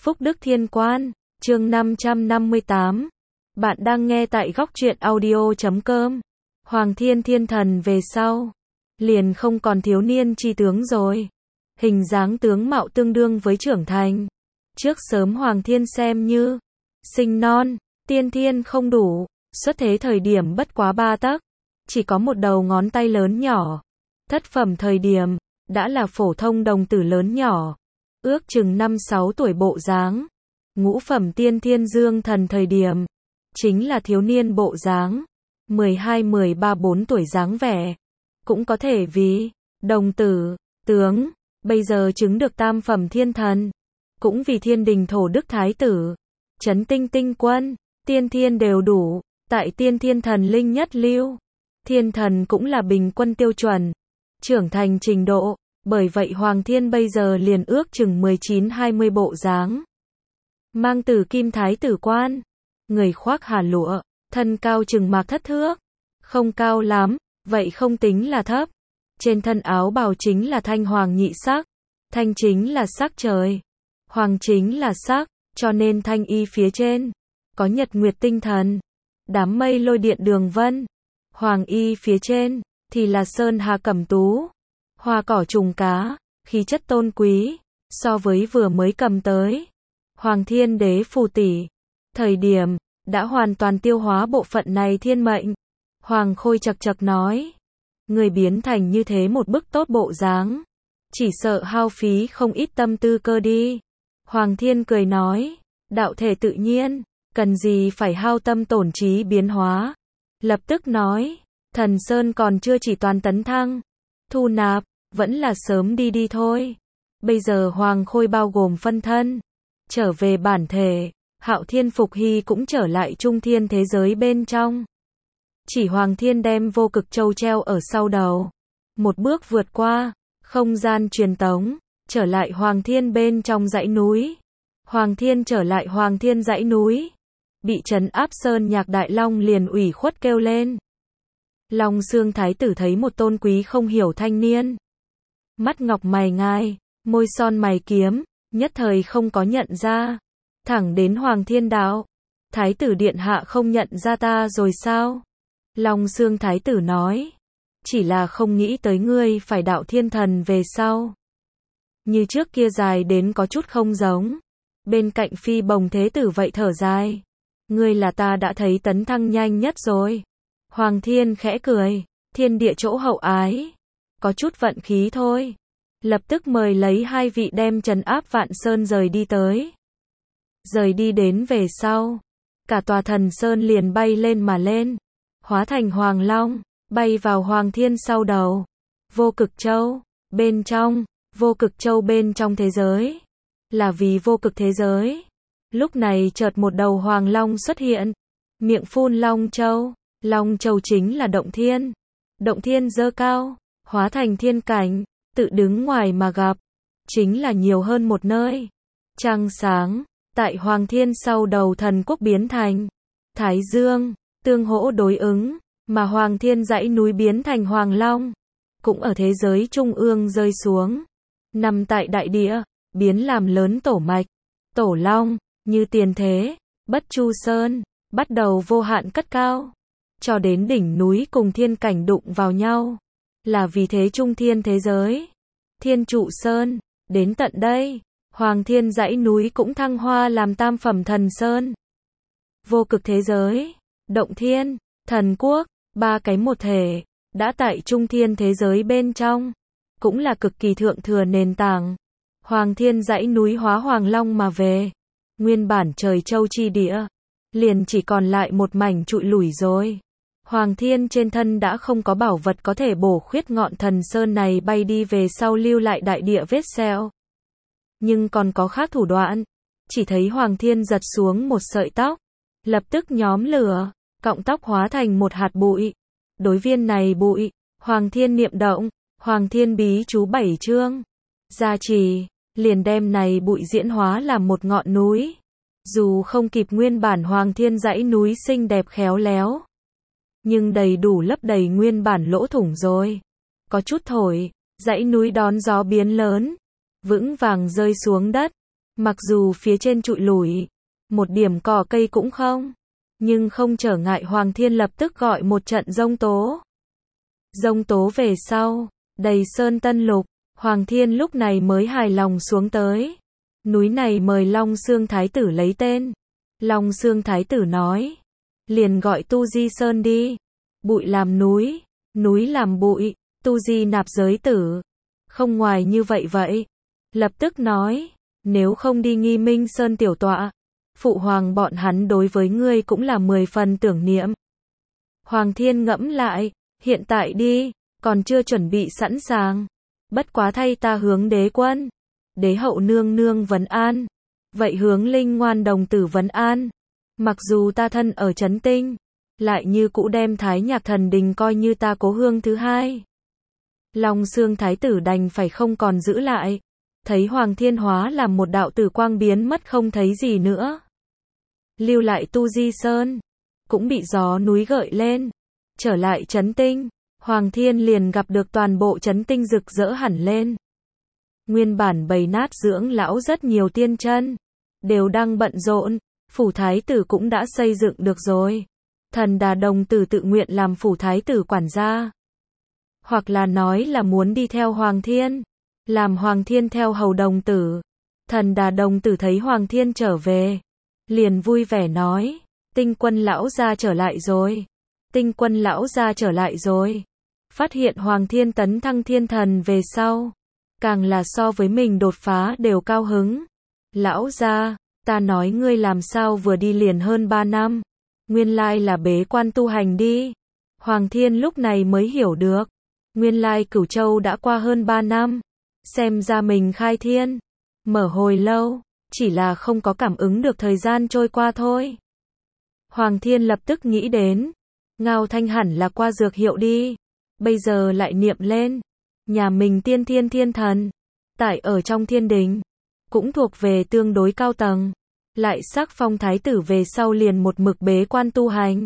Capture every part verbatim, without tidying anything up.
Phúc Đức Thiên Quan, chương năm trăm năm mươi tám. Bạn đang nghe tại góc truyện audio chấm com. Hoàng Thiên Thiên Thần về sau, liền không còn thiếu niên chi tướng rồi. Hình dáng tướng mạo tương đương với trưởng thành. Trước sớm Hoàng Thiên xem như sinh non, tiên thiên không đủ, xuất thế thời điểm bất quá ba tấc, chỉ có một đầu ngón tay lớn nhỏ. Thất phẩm thời điểm, đã là phổ thông đồng tử lớn nhỏ, ước chừng năm sáu tuổi bộ dáng. Ngũ phẩm tiên thiên dương thần thời điểm, chính là thiếu niên bộ dáng, mười hai mười ba bốn tuổi dáng vẻ. Cũng có thể vì đồng tử, tướng, bây giờ chứng được tam phẩm thiên thần. Cũng vì thiên đình thổ đức thái tử, chấn tinh tinh quân, tiên thiên đều đủ, tại tiên thiên thần linh nhất lưu. Thiên thần cũng là bình quân tiêu chuẩn, trưởng thành trình độ, bởi vậy Hoàng Thiên bây giờ liền ước chừng mười chín hai mươi bộ dáng. Mang tử kim thái tử quan, người khoác hà lụa, thân cao chừng mạc thất thước, không cao lắm, vậy không tính là thấp. Trên thân áo bào chính là thanh hoàng nhị sắc, thanh chính là sắc trời, hoàng chính là sắc, cho nên thanh y phía trên có nhật nguyệt tinh thần, đám mây lôi điện đường vân. Hoàng y phía trên thì là sơn hà cẩm tú, hoa cỏ trùng cá, khí chất tôn quý, so với vừa mới cầm tới Hoàng Thiên Đế phù tỷ thời điểm, đã hoàn toàn tiêu hóa bộ phận này thiên mệnh. Hoàng Khôi chật chật nói, người biến thành như thế một bức tốt bộ dáng, chỉ sợ hao phí không ít tâm tư cơ đi. Hoàng Thiên cười nói, đạo thể tự nhiên, cần gì phải hao tâm tổn trí biến hóa. Lập tức nói, thần sơn còn chưa chỉ toàn tấn thăng, thu nạp, vẫn là sớm đi đi thôi. Bây giờ Hoàng Khôi bao gồm phân thân, trở về bản thể, Hạo Thiên Phục Hy cũng trở lại trung thiên thế giới bên trong. Chỉ Hoàng Thiên đem vô cực châu treo ở sau đầu, một bước vượt qua, không gian truyền tống, trở lại Hoàng Thiên bên trong dãy núi. Hoàng Thiên trở lại Hoàng Thiên dãy núi, bị trấn áp sơn nhạc đại long liền ủy khuất kêu lên. Long Xương Thái tử thấy một tôn quý không hiểu thanh niên, mắt ngọc mày ngai, môi son mày kiếm, nhất thời không có nhận ra. Thẳng đến Hoàng Thiên đạo, Thái tử điện hạ không nhận ra ta rồi sao? Long Xương Thái tử nói, chỉ là không nghĩ tới ngươi phải đạo thiên thần về sau. Như trước kia dài đến có chút không giống. Bên cạnh Phi Bồng Thế tử vậy thở dài, ngươi là ta đã thấy tấn thăng nhanh nhất rồi. Hoàng Thiên khẽ cười, thiên địa chỗ hậu ái, có chút vận khí thôi. Lập tức mời lấy hai vị đem trấn áp Vạn Sơn rời đi tới. Rời đi đến về sau, cả tòa thần sơn liền bay lên mà lên, hóa thành Hoàng Long, bay vào Hoàng Thiên sau đầu. Vô cực châu, bên trong, vô cực châu bên trong thế giới, là vì vô cực thế giới. Lúc này chợt một đầu Hoàng Long xuất hiện, miệng phun Long Châu. Long Châu chính là động thiên. Động thiên dơ cao, hóa thành thiên cảnh, tự đứng ngoài mà gặp, chính là nhiều hơn một nơi. Trăng sáng, tại Hoàng Thiên sau đầu thần quốc biến thành Thái Dương, tương hỗ đối ứng, mà Hoàng Thiên dãy núi biến thành Hoàng Long, cũng ở thế giới trung ương rơi xuống, nằm tại đại địa, biến làm lớn tổ mạch. Tổ Long, như tiền thế, Bất Chu Sơn, bắt đầu vô hạn cất cao, cho đến đỉnh núi cùng thiên cảnh đụng vào nhau, là vì thế trung thiên thế giới. Thiên Trụ Sơn, đến tận đây, Hoàng Thiên dãy núi cũng thăng hoa làm tam phẩm thần sơn. Vô cực thế giới, động thiên, thần quốc, ba cái một thể, đã tại trung thiên thế giới bên trong, cũng là cực kỳ thượng thừa nền tảng. Hoàng Thiên dãy núi hóa Hoàng Long mà về, nguyên bản trời châu chi địa, liền chỉ còn lại một mảnh trụi lủi rồi. Hoàng Thiên trên thân đã không có bảo vật có thể bổ khuyết ngọn thần sơn này bay đi về sau lưu lại đại địa vết sẹo. Nhưng còn có khác thủ đoạn, chỉ thấy Hoàng Thiên giật xuống một sợi tóc, lập tức nhóm lửa, cọng tóc hóa thành một hạt bụi. Đối viên này bụi, Hoàng Thiên niệm động, Hoàng Thiên bí chú bảy chương, gia trì, liền đem này bụi diễn hóa làm một ngọn núi. Dù không kịp nguyên bản Hoàng Thiên dãy núi xinh đẹp khéo léo, nhưng đầy đủ lấp đầy nguyên bản lỗ thủng rồi. Có chút thổi, dãy núi đón gió biến lớn, vững vàng rơi xuống đất. Mặc dù phía trên trụi lủi, một điểm cỏ cây cũng không, nhưng không trở ngại Hoàng Thiên lập tức gọi một trận giông tố. Giông tố về sau, đầy sơn tân lục, Hoàng Thiên lúc này mới hài lòng xuống tới. Núi này mời Long Xương Thái tử lấy tên. Long Xương Thái tử nói, liền gọi Tu Di Sơn đi. Bụi làm núi, núi làm bụi, Tu Di nạp giới tử. Không ngoài như vậy vậy. Lập tức nói, nếu không đi Nghi Minh Sơn tiểu tọa, phụ hoàng bọn hắn đối với ngươi cũng là mười phần tưởng niệm. Hoàng Thiên ngẫm lại, hiện tại đi, còn chưa chuẩn bị sẵn sàng. Bất quá thay ta hướng đế quân, đế hậu nương nương vấn an. Vậy hướng Linh Ngoan đồng tử vấn an. Mặc dù ta thân ở Trấn Tinh, lại như cũ đem Thái Nhạc Thần Đình coi như ta cố hương thứ hai. Long Xương Thái tử đành phải không còn giữ lại. Thấy Hoàng Thiên hóa làm một đạo tử quang biến mất không thấy gì nữa. Lưu lại Tu Di Sơn, cũng bị gió núi gợi lên. Trở lại Trấn Tinh, Hoàng Thiên liền gặp được toàn bộ Trấn Tinh rực rỡ hẳn lên. Nguyên bản bầy nát dưỡng lão rất nhiều tiên chân, đều đang bận rộn, phủ thái tử cũng đã xây dựng được rồi. Thần Đà đồng tử tự nguyện làm phủ thái tử quản gia. Hoặc là nói là muốn đi theo Hoàng Thiên, làm Hoàng Thiên theo hầu đồng tử. Thần Đà đồng tử thấy Hoàng Thiên trở về, liền vui vẻ nói, Tinh Quân lão gia trở lại rồi. Tinh Quân lão gia trở lại rồi. Phát hiện Hoàng Thiên tấn thăng thiên thần về sau, càng là so với mình đột phá đều cao hứng. Lão gia, ta nói ngươi làm sao vừa đi liền hơn ba năm, nguyên lai là bế quan tu hành đi. Hoàng Thiên lúc này mới hiểu được, nguyên lai Cửu Châu đã qua hơn ba năm, xem ra mình khai thiên, mở hồi lâu, chỉ là không có cảm ứng được thời gian trôi qua thôi. Hoàng Thiên lập tức nghĩ đến, Ngao Thanh hẳn là qua dược hiệu đi, bây giờ lại niệm lên, nhà mình tiên thiên thiên thần, tại ở trong thiên đình, cũng thuộc về tương đối cao tầng, lại sắc phong thái tử về sau liền một mực bế quan tu hành.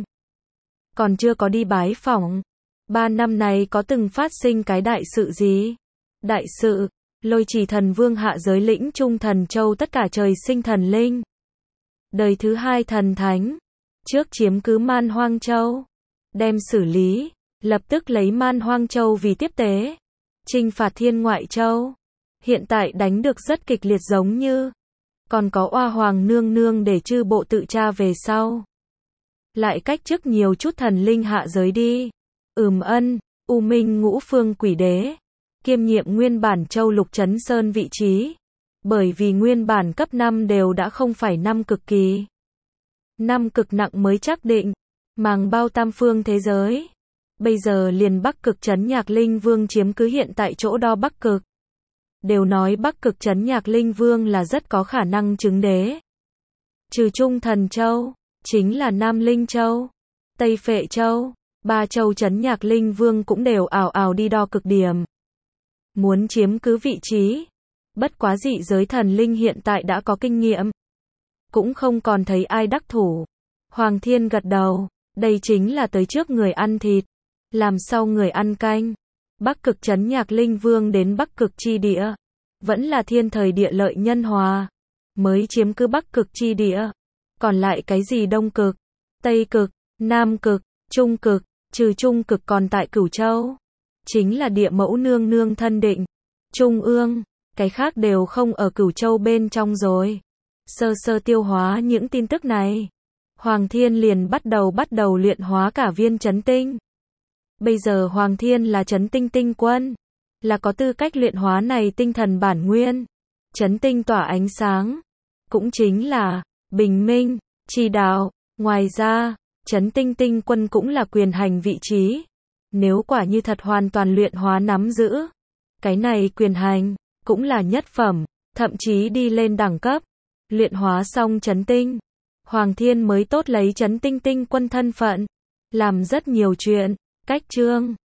Còn chưa có đi bái phỏng, ba năm này có từng phát sinh cái đại sự gì? Đại sự, Lôi Chỉ Thần Vương hạ giới lĩnh Trung Thần Châu tất cả trời sinh thần linh. Đời thứ hai thần thánh, trước chiếm cứ Man Hoang Châu, đem xử lý, lập tức lấy Man Hoang Châu vì tiếp tế, chinh phạt Thiên Ngoại Châu. Hiện tại đánh được rất kịch liệt giống như, còn có Oa Hoàng nương nương để chư bộ tự tra về sau. Lại cách chức nhiều chút thần linh hạ giới đi. Ừm ân, U Minh Ngũ Phương Quỷ Đế, kiêm nhiệm nguyên bản Châu Lục Trấn Sơn vị trí. Bởi vì nguyên bản cấp năm đều đã không phải năm cực kỳ. Năm cực nặng mới chắc định, màng bao tam phương thế giới. Bây giờ liền Bắc Cực Trấn Nhạc Linh Vương chiếm cứ hiện tại chỗ đo Bắc Cực. Đều nói Bắc Cực Trấn Nhạc Linh Vương là rất có khả năng chứng đế. Trừ Trung Thần Châu, chính là Nam Linh Châu, Tây Phệ Châu, ba châu Trấn Nhạc Linh Vương cũng đều ào ào đi đo cực điểm. Muốn chiếm cứ vị trí. Bất quá dị giới thần linh hiện tại đã có kinh nghiệm, cũng không còn thấy ai đắc thủ. Hoàng Thiên gật đầu, đây chính là tới trước người ăn thịt, làm sau người ăn canh. Bắc Cực Trấn Nhạc Linh Vương đến Bắc Cực chi địa, vẫn là thiên thời địa lợi nhân hòa, mới chiếm cứ Bắc Cực chi địa. Còn lại cái gì Đông Cực, Tây Cực, Nam Cực, Trung Cực, trừ Trung Cực còn tại Cửu Châu, chính là địa mẫu nương nương thân định, Trung ương, cái khác đều không ở Cửu Châu bên trong rồi. Sơ sơ tiêu hóa những tin tức này, Hoàng Thiên liền bắt đầu bắt đầu luyện hóa cả viên Trấn Tinh. Bây giờ Hoàng Thiên là Trấn Tinh tinh quân, là có tư cách luyện hóa này tinh thần bản nguyên. Trấn Tinh tỏa ánh sáng, cũng chính là bình minh, chỉ đạo. Ngoài ra, Trấn Tinh tinh quân cũng là quyền hành vị trí. Nếu quả như thật hoàn toàn luyện hóa nắm giữ, cái này quyền hành cũng là nhất phẩm, thậm chí đi lên đẳng cấp. Luyện hóa xong Trấn Tinh, Hoàng Thiên mới tốt lấy Trấn Tinh tinh quân thân phận, làm rất nhiều chuyện. Cách chương